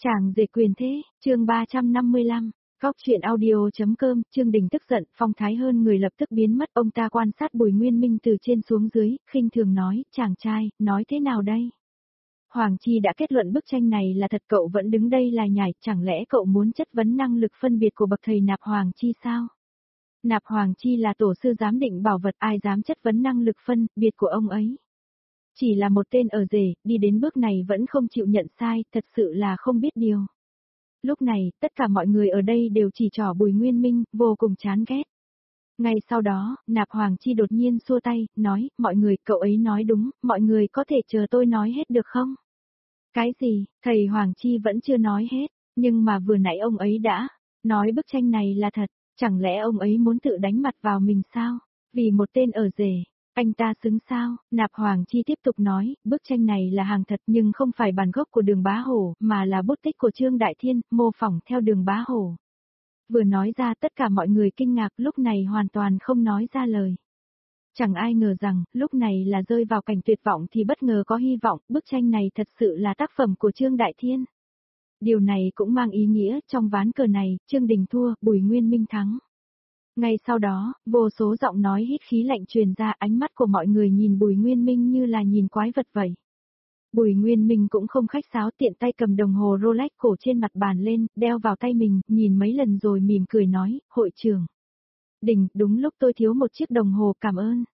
Chàng rể quyền thế, chương 355, Góc truyện audio.com, Trương Đình tức giận, phong thái hơn người lập tức biến mất, ông ta quan sát Bùi Nguyên Minh từ trên xuống dưới, khinh thường nói, chàng trai, nói thế nào đây? Hoàng Chi đã kết luận bức tranh này là thật, cậu vẫn đứng đây là nhảy, chẳng lẽ cậu muốn chất vấn năng lực phân biệt của bậc thầy Nạp Hoàng Chi sao? Nạp Hoàng Chi là tổ sư giám định bảo vật, ai dám chất vấn năng lực phân biệt của ông ấy? Chỉ là một tên ở rể, đi đến bước này vẫn không chịu nhận sai, thật sự là không biết điều. Lúc này, tất cả mọi người ở đây đều chỉ trỏ Bùi Nguyên Minh, vô cùng chán ghét. Ngay sau đó, Nạp Hoàng Chi đột nhiên xua tay, nói, mọi người, cậu ấy nói đúng, mọi người có thể chờ tôi nói hết được không? Cái gì, thầy Hoàng Chi vẫn chưa nói hết, nhưng mà vừa nãy ông ấy đã nói bức tranh này là thật, chẳng lẽ ông ấy muốn tự đánh mặt vào mình sao? Vì một tên ở rể. Anh ta xứng sao? Nạp Hoàng Chi tiếp tục nói, bức tranh này là hàng thật nhưng không phải bản gốc của Đường Bá Hổ, mà là bút tích của Trương Đại Thiên, mô phỏng theo Đường Bá Hổ. Vừa nói ra tất cả mọi người kinh ngạc, lúc này hoàn toàn không nói ra lời. Chẳng ai ngờ rằng, lúc này là rơi vào cảnh tuyệt vọng thì bất ngờ có hy vọng, bức tranh này thật sự là tác phẩm của Trương Đại Thiên. Điều này cũng mang ý nghĩa, trong ván cờ này, Trương Đình thua, Bùi Nguyên Minh thắng. Ngay sau đó, vô số giọng nói hít khí lạnh truyền ra, ánh mắt của mọi người nhìn Bùi Nguyên Minh như là nhìn quái vật vậy. Bùi Nguyên Minh cũng không khách sáo, tiện tay cầm đồng hồ Rolex cổ trên mặt bàn lên, đeo vào tay mình, nhìn mấy lần rồi mỉm cười nói, hội trưởng. Đình, đúng lúc tôi thiếu một chiếc đồng hồ, cảm ơn.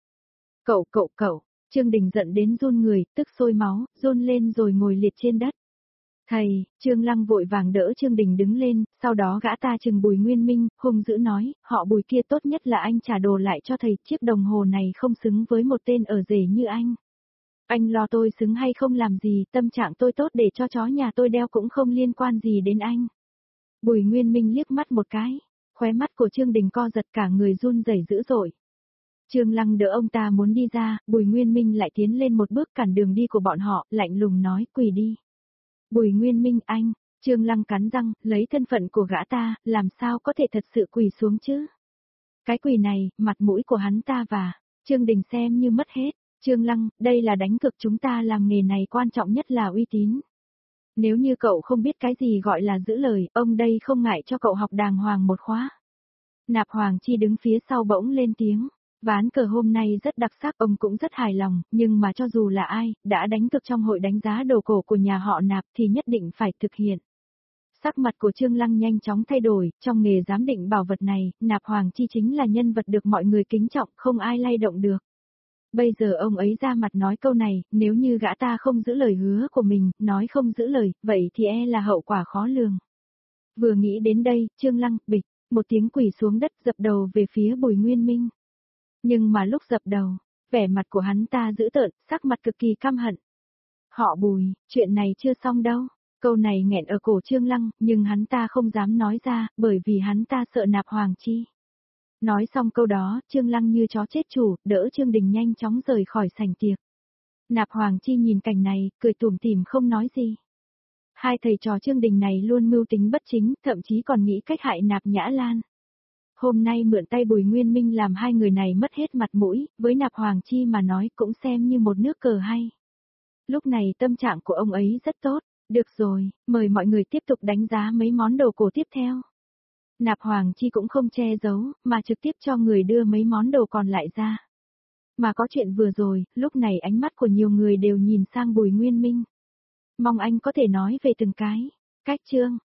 Cậu, Trương Đình giận đến run người, tức sôi máu, run lên rồi ngồi liệt trên đất. Thầy, Trương Lăng vội vàng đỡ Trương Đình đứng lên, sau đó gã ta chừng Bùi Nguyên Minh, hung dữ nói, họ Bùi kia tốt nhất là anh trả đồ lại cho thầy, chiếc đồng hồ này không xứng với một tên ở rể như anh. Anh lo tôi xứng hay không làm gì, tâm trạng tôi tốt để cho chó nhà tôi đeo cũng không liên quan gì đến anh. Bùi Nguyên Minh liếc mắt một cái, khóe mắt của Trương Đình co giật, cả người run rẩy dữ dội. Trương Lăng đỡ ông ta muốn đi ra, Bùi Nguyên Minh lại tiến lên một bước cản đường đi của bọn họ, lạnh lùng nói, quỳ đi. Bùi Nguyên Minh anh, Trương Lăng cắn răng, lấy thân phận của gã ta, làm sao có thể thật sự quỳ xuống chứ? Cái quỳ này, mặt mũi của hắn ta và Trương Đình xem như mất hết. Trương Lăng, đây là đánh cược, chúng ta làm nghề này quan trọng nhất là uy tín. Nếu như cậu không biết cái gì gọi là giữ lời, ông đây không ngại cho cậu học đàng hoàng một khóa. Nạp Hoàng Chi đứng phía sau bỗng lên tiếng. Ván cờ hôm nay rất đặc sắc, ông cũng rất hài lòng, nhưng mà cho dù là ai, đã đánh cược trong hội đánh giá đồ cổ của nhà họ Nạp thì nhất định phải thực hiện. Sắc mặt của Trương Lăng nhanh chóng thay đổi, trong nghề giám định bảo vật này, Nạp Hoàng Chi chính là nhân vật được mọi người kính trọng, không ai lay động được. Bây giờ ông ấy ra mặt nói câu này, nếu như gã ta không giữ lời hứa của mình, nói không giữ lời, vậy thì e là hậu quả khó lường. Vừa nghĩ đến đây, Trương Lăng, bịch, một tiếng quỳ xuống đất dập đầu về phía Bùi Nguyên Minh. Nhưng mà lúc dập đầu, vẻ mặt của hắn ta dữ tợn, sắc mặt cực kỳ căm hận. Họ Bùi, chuyện này chưa xong đâu. Câu này nghẹn ở cổ Trương Lăng, nhưng hắn ta không dám nói ra, bởi vì hắn ta sợ Nạp Hoàng Chi. Nói xong câu đó, Trương Lăng như chó chết chủ, đỡ Trương Đình nhanh chóng rời khỏi sảnh tiệc. Nạp Hoàng Chi nhìn cảnh này, cười tủm tỉm không nói gì. Hai thầy trò Trương Đình này luôn mưu tính bất chính, thậm chí còn nghĩ cách hại Nạp Nhã Lan. Hôm nay mượn tay Bùi Nguyên Minh làm hai người này mất hết mặt mũi, với Nạp Hoàng Chi mà nói cũng xem như một nước cờ hay. Lúc này tâm trạng của ông ấy rất tốt, được rồi, mời mọi người tiếp tục đánh giá mấy món đồ cổ tiếp theo. Nạp Hoàng Chi cũng không che giấu, mà trực tiếp cho người đưa mấy món đồ còn lại ra. Mà có chuyện vừa rồi, lúc này ánh mắt của nhiều người đều nhìn sang Bùi Nguyên Minh. Mong anh có thể nói về từng cái, cách chương.